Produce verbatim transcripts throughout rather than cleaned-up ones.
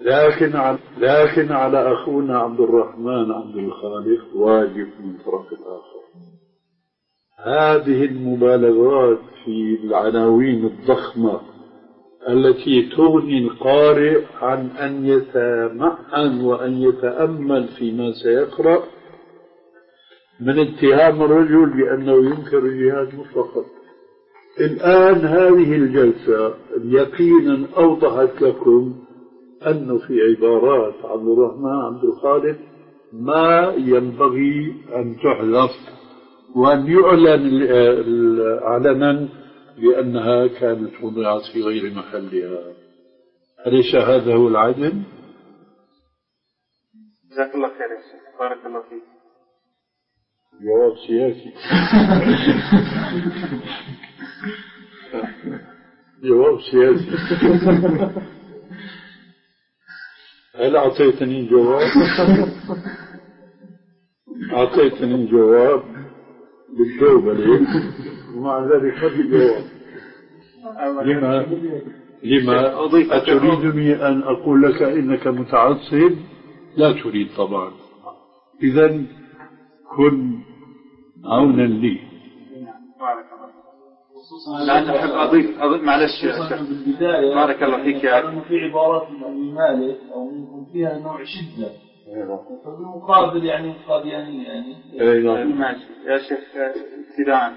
لكن على لكن على أخونا عبد الرحمن عبد الخالق واجب من طرف الآخر. هذه المبالغات في العناوين الضخمة التي تغني القارئ عن أن يتمعن وأن يتأمل فيما سيقرأ من اتهام الرجل بأنه ينكر الجهاد مطلقا. الآن هذه الجلسة يقينا أوضحت لكم أنه في عبارات عبد الرحمن عبد الخالق ما ينبغي أن تحذف وأن يعلن علنا بأنها كانت وضعت في غير محلها. أليس هذا هو العدل؟ جزاك الله خير يا شيخ، بارك الله فيك. جواب سياسي. جواب سياسي. هل أعطيتني جواب؟ أعطيتني جواب بالجواب عليه ومع ذلك خذ جواب. لما لما أتريدني أن أقول لك إنك متعصب؟ لا تريد طبعا. إذن كن عونا لي. لا أحب أضيف أضيف معلش يا شيخ بالبداية بارك الله فيك يا أنه في عبارات من مالك أو منكم فيها نوع شدة فبالمقابل يعني قاديانية يعني. ماشي يا شيخ. ابتداء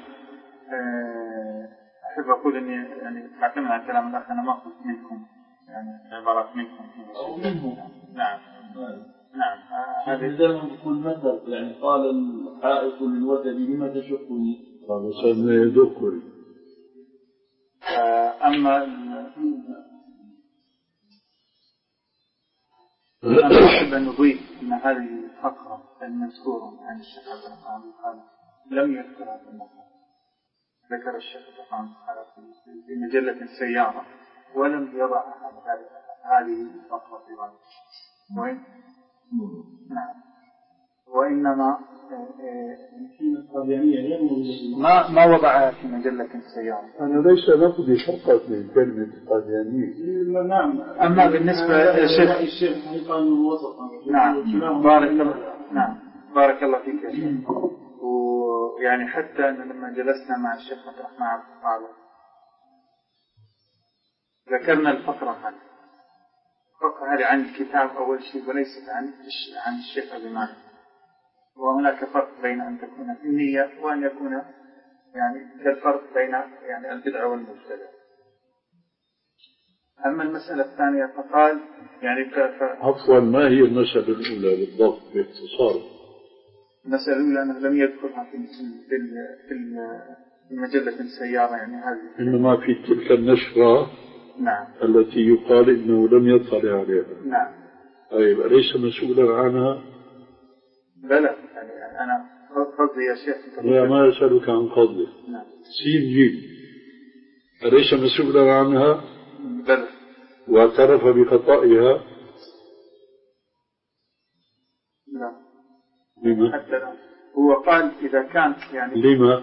أحب أقول إني يعني أعتمد على كلام الأخ، أنا ما قلت منكم يعني عبارات منكم أو منهم. نعم نعم. هذا دائما بكل مثل يعني قال الحائط للودد لما تشقني هذا سمي ذكري. أما أنا أحب أن نضيف أن هذه الفقرة المذكورة عن الشيخ عبد الرحمن قال لم يذكرها في المقام. ذكر الشيخ عبد الرحمن في مجلة السيارة ولم يضع هذه الفقرة في غالب. وين؟ نعم. وإنما ما ما وضعها في مجلة السيارة. أنا ليس نقضي فقط من كلمة قاديانية. نعم. أما بالنسبة للشيخ الشيخ حقيقة وسط. نعم بارك الله. نعم بارك الله فيك يا شيخ. ويعني حتى أن لما جلسنا مع الشيخ عبد الرحمن عبد الخالق ذكرنا الفقرة هذه. الفقرة هذه عن الكتاب أول شيء وليست عن عن الشيخ أبي مالك. وهناك فرق بين أن تكون في النية وأن يكون يعني كالفرق بين يعني البدعة والمبتدع. أما المسألة الثانية فقال يعني ف... عفوا ما هي المسألة الأولى بالضبط باختصار؟ المسألة الأولى أنه لم يذكرها في في في مجلة السيارة يعني هذه. إنما في تلك النشرة. نعم. التي يقال إنه لم يطلع عليها. نعم. طيب أليس مسؤولا عنها؟ بلى يعني أنا قصدي يا شيخ. لا ما أسألك عن قصدي. نعم. سين جيم أليس مسؤولا عنها؟ بلى. واعترف بخطئها؟ لا. لما؟ حتى لا. هو قال إذا كان يعني. لما؟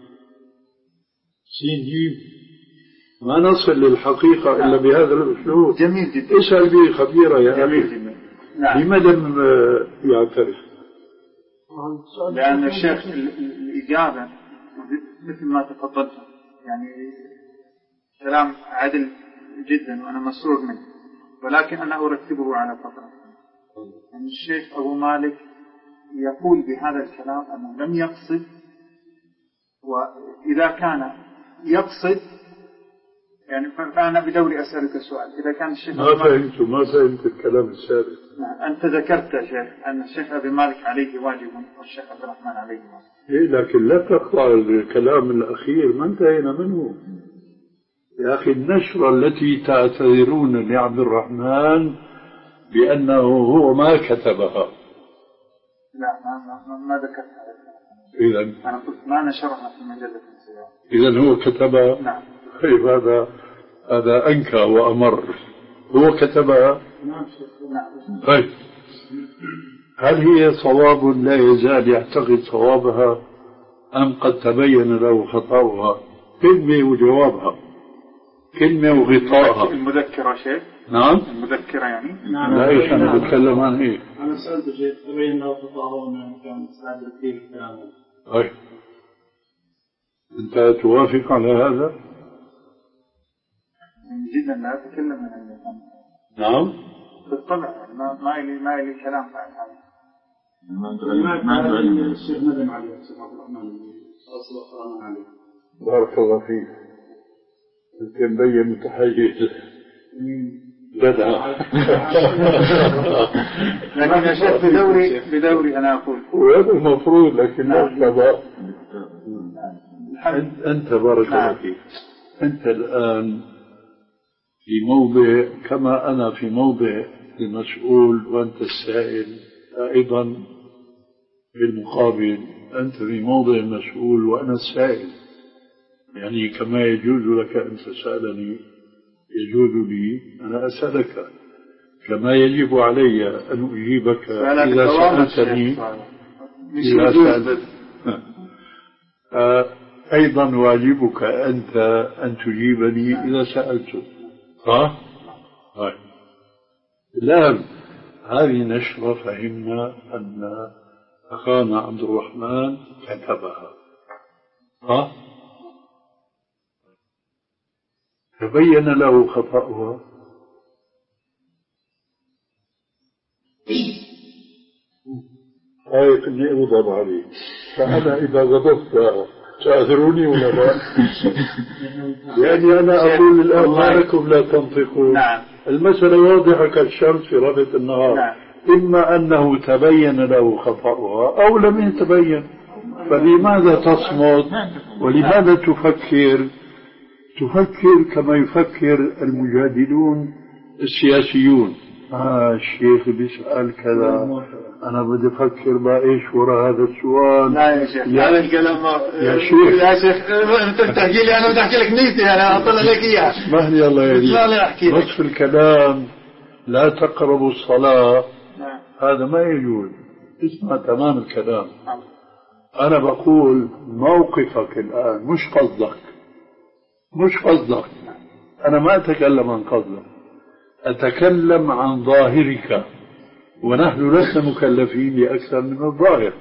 سين جيم ما نصل للحقيقة نعم. إلا بهذا الأسلوب. جميل جدا. اسأل به خبيرة يا جميل أخي. جدا. نعم. لماذا لم يعترف؟ لأن الشيخ الإجابة مثل ما تفضلت يعني كلام عدل جدا وأنا مسرور منه، ولكن أنا أرتبه على فترة. يعني الشيخ أبو مالك يقول بهذا الكلام أنه لم يقصد، وإذا كان يقصد يعني فأنا بدوري أسألك سؤال. إذا كان الشيخ ما فهمت ما فهمت الكلام السابق. أنت ذكرت يا شيخ أن الشيخ أبي مالك عليه واجب والشيخ عبد الرحمن عليه واجب. إيه لكن لا تقطع الكلام الأخير ما انتهينا منه يا أخي. النشرة التي تعتذرون لعبد الرحمن بأنه هو ما كتبها. لا ما ما, ما ذكرت هذا. إذن أنا قلت ما نشرها في مجلة السيارة. إذن هو كتبها. نعم. طيب هذا هذا أنكى وأمر. هو كتبها. نعم شيخ. نعم. طيب هل هي صواب لا يزال يعتقد صوابها أم قد تبين له خطأها؟ كلمة وجوابها، كلمة وغطاءها. المذكرة شيخ. نعم المذكرة يعني. نعم. لا إيش أنا بتكلم عن إيه؟ أنا سألت شيء تبين له خطأه كان مستعد كثير كلامه. أي أنت توافق على هذا؟ جدا لا أتكلم عن هذا. نعم. بالطبع ما ما لي ما لي كلام عن هذا. ما عنده علم. الشيخ ندم عليه الشيخ عبد الرحمن أصل قرآن عليه. بارك الله فيك. أنت مبين متحيز. جدع. لكن يا شيخ بدوري بدوري أنا أقول. وهذا المفروض لكن لا. أنت بارك الله فيك. أنت الآن في موضع كما أنا في موضع المسؤول وأنت السائل أيضا بالمقابل أنت في موضع المسؤول وأنا السائل يعني كما يجوز لك أن تسألني يجوز لي أنا أسألك كما يجب علي أن أجيبك إذا سألتني إذا سألت أيضا واجبك أنت أن تجيبني إذا سألت صح؟ طيب الآن هذه نشرة فهمنا أن أخانا عبد الرحمن كتبها صح؟ تبين له خطأها خايف أني أغضب عليه فأنا إذا غضبت تعذروني ولا لا؟ يعني أنا أقول الآن ما لكم لا تنطقون. نعم. المسألة واضحة كالشمس في ربط النهار. نعم. إما أنه تبين له خطأها أو لم يتبين فلماذا تصمت ولماذا تفكر تفكر كما يفكر المجادلون السياسيون. آه الشيخ بيسأل كذا أنا بدي أفكر بإيش وراء هذا السؤال. لا يا شيخ هذا الكلام يا شيخ يا شيخ أنت تحكي لي أنا بدي أحكي لك نيتي أنا أطلع لك إياها. اسمح لي الله يهديك. نصف الكلام لا تقربوا الصلاة هذا ما يجوز. اسمع تمام الكلام. أنا بقول موقفك الآن مش قصدك مش قصدك أنا ما أتكلم عن قصدك أتكلم عن ظاهرك ونحن لسنا مكلفين بأكثر من الظاهر.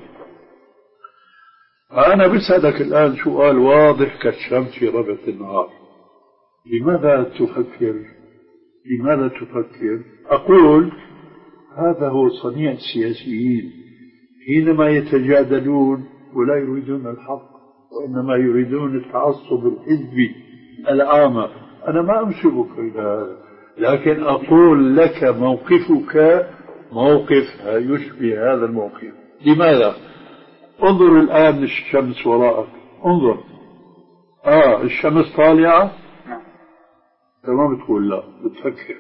أنا بسألك الآن سؤال واضح كالشمس في ربط النهار لماذا تفكر لماذا تفكر أقول هذا هو صنيع السياسيين حينما يتجادلون ولا يريدون الحق وإنما يريدون التعصب الحزبي العامة. أنا ما أنسبك إلى هذا لكن أقول لك موقفك موقف يشبه هذا الموقف. لماذا؟ انظر الآن الشمس وراءك انظر آه الشمس طالعة تمام تقول لا بتفكر.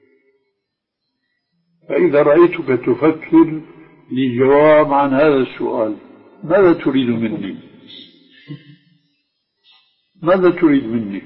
فإذا رأيتك تفكر للجواب عن هذا السؤال ماذا تريد مني ماذا تريد مني؟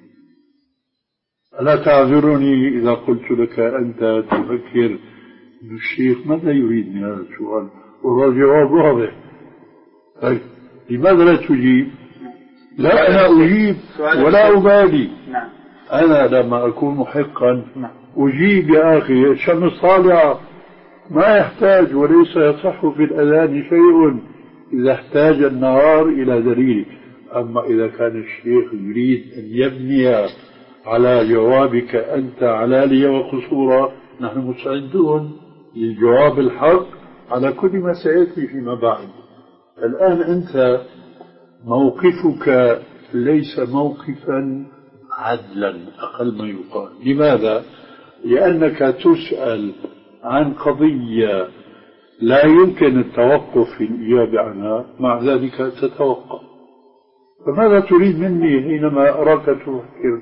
ألا تعذرني إذا قلت لك أنت تفكر الشيخ ماذا يريد من هذا السؤال والجواب واضح. طيب لماذا لا تجيب؟ لا أنا أجيب ولا أبالي. أنا لما أكون محقا أجيب يا أخي الشمس طالعة ما يحتاج وليس يصح في الأذان شيء إذا احتاج النهار إلى دليل. أما إذا كان الشيخ يريد أن يبني على جوابك أنت علالية وقصورا نحن مستعدون للجواب الحق على كل ما سيأتي فيما بعد. الآن أنت موقفك ليس موقفا عدلا أقل ما يقال. لماذا؟ لأنك تسأل عن قضية لا يمكن التوقف في الإجابة عنها مع ذلك تتوقف. فماذا تريد مني حينما أراك تفكر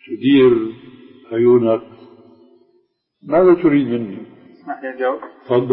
تدير عيونك؟ ماذا تريد مني؟ اسمح لي أجاوب. تفضل.